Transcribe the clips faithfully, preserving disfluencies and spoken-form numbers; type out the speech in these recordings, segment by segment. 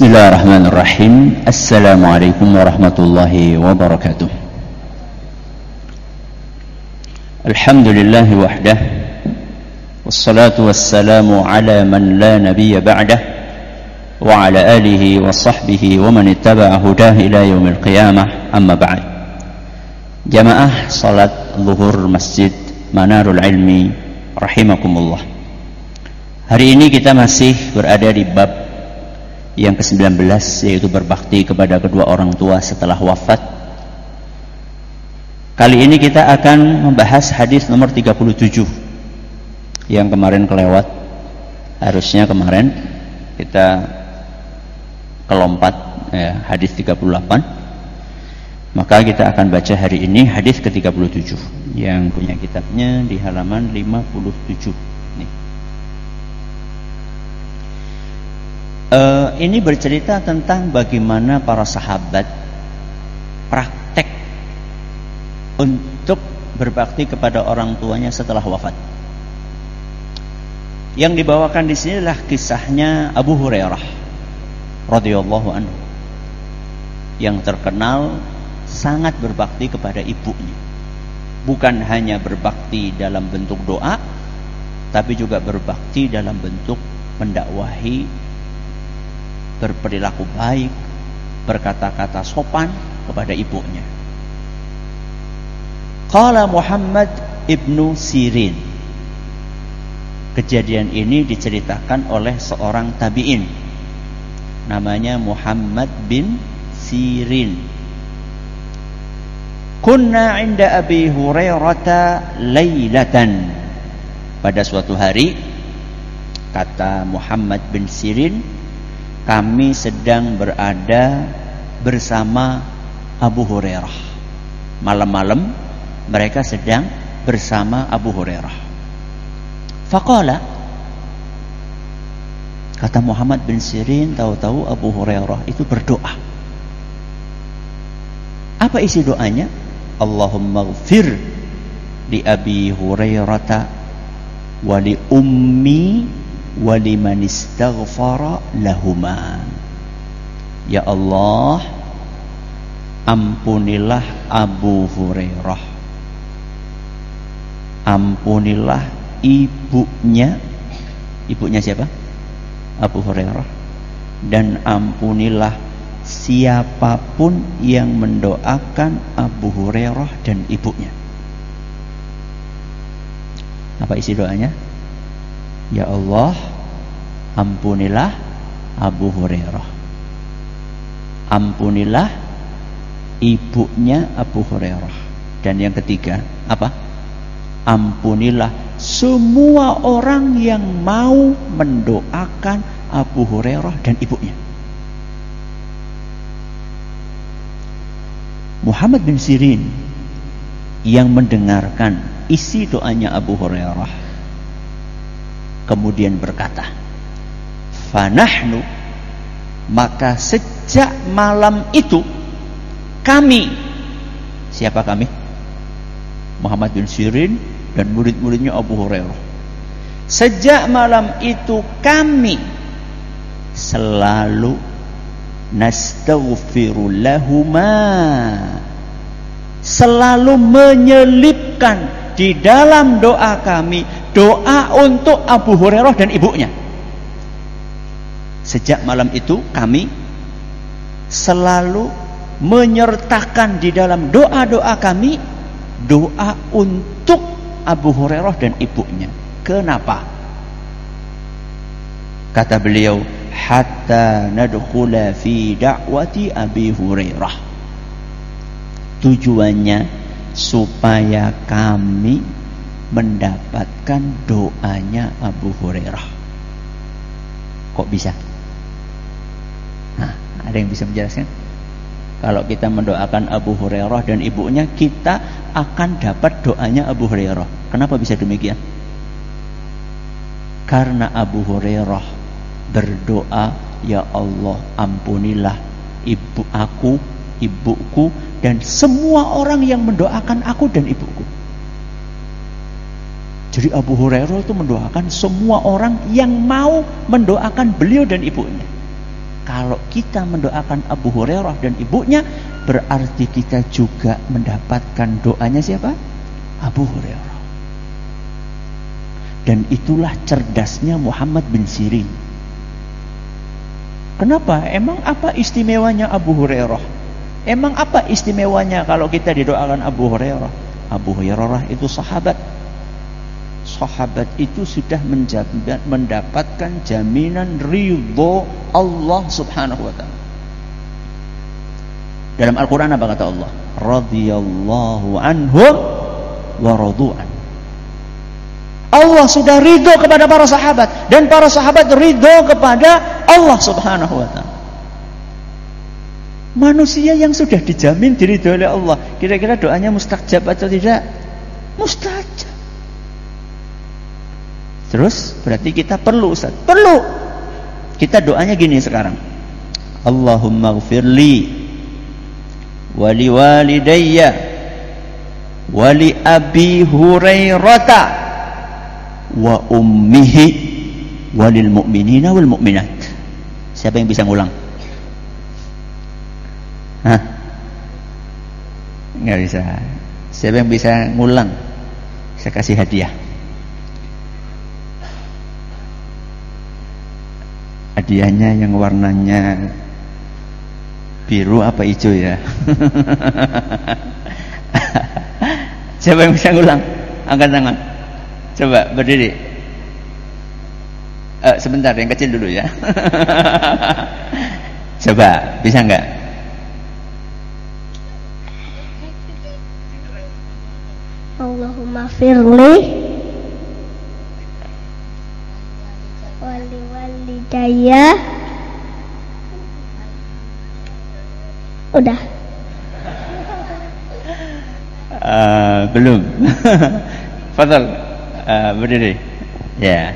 Bismillahirrahmanirrahim. Assalamualaikum warahmatullahi wabarakatuh. Alhamdulillahi wahdah, wassalatu wassalamu ala man la nabiyya ba'dah, wa ala alihi wa sahbihi wa man ittaba'a hudah ila yaumil qiyamah, amma ba'd. Jamaah salat zuhur Masjid Manarul Ilmi rahimakumullah. Hari ini kita masih berada di bab yang ke sembilan belas, yaitu berbakti kepada kedua orang tua setelah wafat. Kali ini kita akan membahas hadis nomor tiga puluh tujuh yang kemarin kelewat. Harusnya kemarin kita kelompat ya, hadis tiga puluh delapan. Maka kita akan baca hari ini hadis ke tiga puluh tujuh. Yang punya kitabnya di halaman lima puluh tujuh. Nih. Uh, ini bercerita tentang bagaimana para sahabat praktek untuk berbakti kepada orang tuanya setelah wafat. Yang dibawakan di sini adalah kisahnya Abu Hurairah radhiyallahu anhu, yang terkenal sangat berbakti kepada ibunya. Bukan hanya berbakti dalam bentuk doa, tapi juga berbakti dalam bentuk mendakwahi, berperilaku baik, berkata-kata sopan kepada ibunya. Qala Muhammad ibnu Sirin. Kejadian ini diceritakan oleh seorang tabi'in, namanya Muhammad bin Sirin. Kunna inda Abi Hurairah lailatan. Pada suatu hari, kata Muhammad bin Sirin, kami sedang berada bersama Abu Hurairah. Malam-malam mereka sedang bersama Abu Hurairah. Faqala, kata Muhammad bin Sirin, tahu-tahu Abu Hurairah itu berdoa. Apa isi doanya? Allahumma ghfir li Abi Hurairah wa li ummi waliman istaghfara lahuma. Ya Allah, ampunilah Abu Hurairah, ampunilah ibunya. Ibunya siapa? Abu Hurairah. Dan ampunilah siapapun yang mendoakan Abu Hurairah dan ibunya. Apa isi doanya? Ya Allah, ampunilah Abu Hurairah, ampunilah ibunya Abu Hurairah. Dan yang ketiga apa? Ampunilah semua orang yang mau mendoakan Abu Hurairah dan ibunya. Muhammad bin Sirin yang mendengarkan isi doanya Abu Hurairah kemudian berkata, fanahnu, maka sejak malam itu kami, siapa kami? Muhammad bin Sirin dan murid-muridnya Abu Hurairah. Sejak malam itu kami selalu nastaghfiru lahuma, selalu menyelipkan di dalam doa kami doa untuk Abu Hurairah dan ibunya. Sejak malam itu kami selalu menyertakan di dalam doa-doa kami doa untuk Abu Hurairah dan ibunya. Kenapa? Kata beliau, hatta nadkhula fi da'wati Abi Hurairah. Tujuannya supaya kami mendapatkan doanya Abu Hurairah. Kok bisa? Nah, ada yang bisa menjelaskan? Kalau kita mendoakan Abu Hurairah dan ibunya, kita akan dapat doanya Abu Hurairah. Kenapa bisa demikian? Karena Abu Hurairah berdoa, ya Allah, ampunilah ibu aku, ibuku, dan semua orang yang mendoakan aku dan ibuku. Jadi Abu Hurairah itu mendoakan semua orang yang mau mendoakan beliau dan ibunya. Kalau kita mendoakan Abu Hurairah dan ibunya, berarti kita juga mendapatkan doanya siapa? Abu Hurairah. Dan itulah cerdasnya Muhammad bin Sirin. Kenapa? Emang apa istimewanya Abu Hurairah? Emang apa istimewanya kalau kita didoakan Abu Hurairah? Abu Hurairah itu sahabat. Sahabat itu sudah menjabat, mendapatkan jaminan ridho Allah subhanahu wa ta'ala. Dalam Al-Quran apa kata Allah? Radiyallahu anhum wa radu'an. Allah sudah ridho kepada para sahabat, dan para sahabat ridho kepada Allah subhanahu wa ta'ala. Manusia yang sudah dijamin diridhoi oleh Allah, kira-kira doanya mustajab atau tidak? Mustajab. Terus berarti kita perlu, Ustaz. Perlu. Kita doanya gini sekarang. Allahumma ghfirli wali walidayya wali abi Hurairata wa ummihi walil mu'minina wal mu'minat. Siapa yang bisa ngulang? Hah? Nggak bisa. Siapa yang bisa ngulang? Saya kasih hadiah. Hadiahnya yang warnanya biru apa hijau ya? Siapa yang bisa ngulang? Angkat tangan. Coba berdiri. Eh, sebentar, yang kecil dulu ya. Coba, bisa enggak? Allahumma firli wali walidayya. Udah. Uh, belum. Fadhal, uh, berdiri. Ya.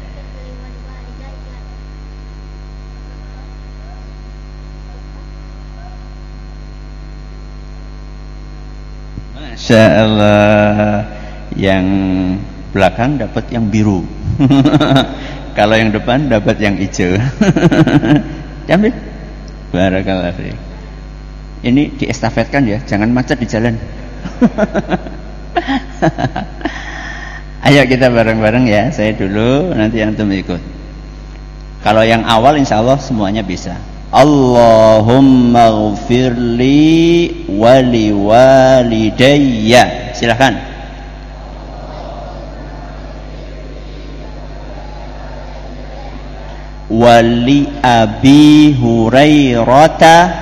Masya Allah. Yang belakang dapat yang biru. Kalau yang depan dapat yang hijau. Ambil. Barakallahu fiik. Ini diestafetkan ya, jangan macet di jalan. Ayo kita bareng-bareng ya. Saya dulu, nanti antum ikut. Kalau yang awal insya Allah semuanya bisa. Allahumma ghfirli wali walidayya. Silakan. Wali abi Hurairata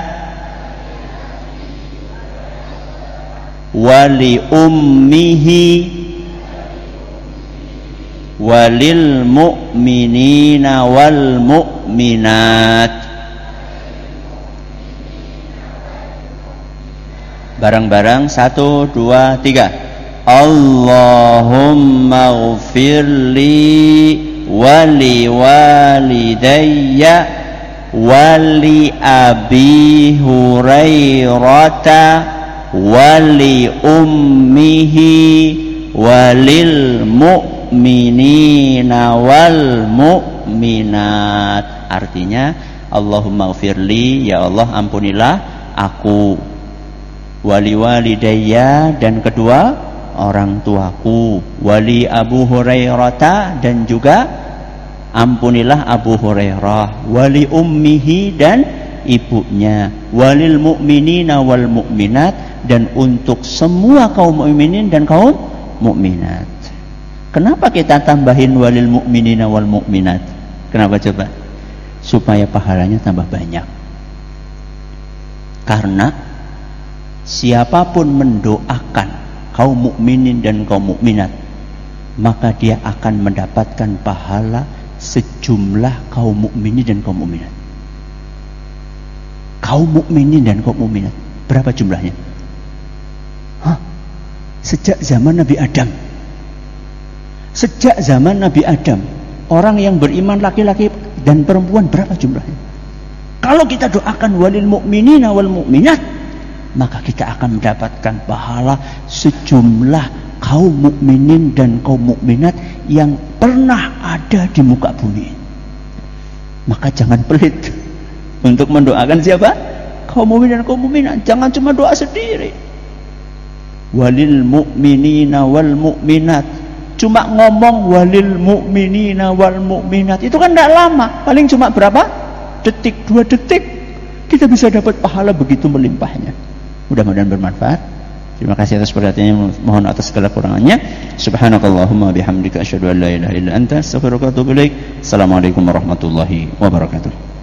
wali ummihi walil mu'minina wal mu'minat. Bareng-bareng, satu, dua, tiga. Allahumma ghfirli wali walidayya wali abi Hurairata wali ummihi walil mu'minina wal mu'minat. Artinya, Allahumma ghfirli, ya Allah ampunilah aku, wali walidayya, dan kedua orang tuaku, wali Abu Hurairata, dan juga ampunilah Abu Hurairah, wali ummihi, dan ibunya, walil mu'minina wal mu'minat, dan untuk semua kaum mukminin dan kaum mukminat. Kenapa kita tambahin walil mu'minina wal mu'minat? Kenapa coba? Supaya pahalanya tambah banyak. Karena siapapun mendoakan kaum mukminin dan kaum mukminat, maka dia akan mendapatkan pahala sejumlah kaum mukminin dan kaum mukminat. Kaum mukminin dan kaum mukminat, berapa jumlahnya? Hah? Sejak zaman Nabi Adam. Sejak zaman Nabi Adam, orang yang beriman laki-laki dan perempuan berapa jumlahnya? Kalau kita doakan walil mu'minina wal mu'minat, maka kita akan mendapatkan pahala sejumlah kaum mukminin dan kaum mukminat yang pernah ada di muka bumi. Maka jangan pelit. untuk mendoakan siapa? Kaum mukmin dan kaum mukminat. Jangan cuma doa sendiri. Walil mu'minina wal mu'minat. Cuma ngomong walil mu'minina wal mu'minat itu kan tidak lama, paling cuma berapa? Detik, dua detik. Kita bisa dapat pahala begitu melimpahnya. Mudah-mudahan bermanfaat. Terima kasih atas perhatiannya, mohon atas segala kurangannya. Subhanakallahumma bihamdika asyhadu an la ilaha illa anta astaghfiruka wa atubu ilaik. Assalamualaikum warahmatullahi wabarakatuh.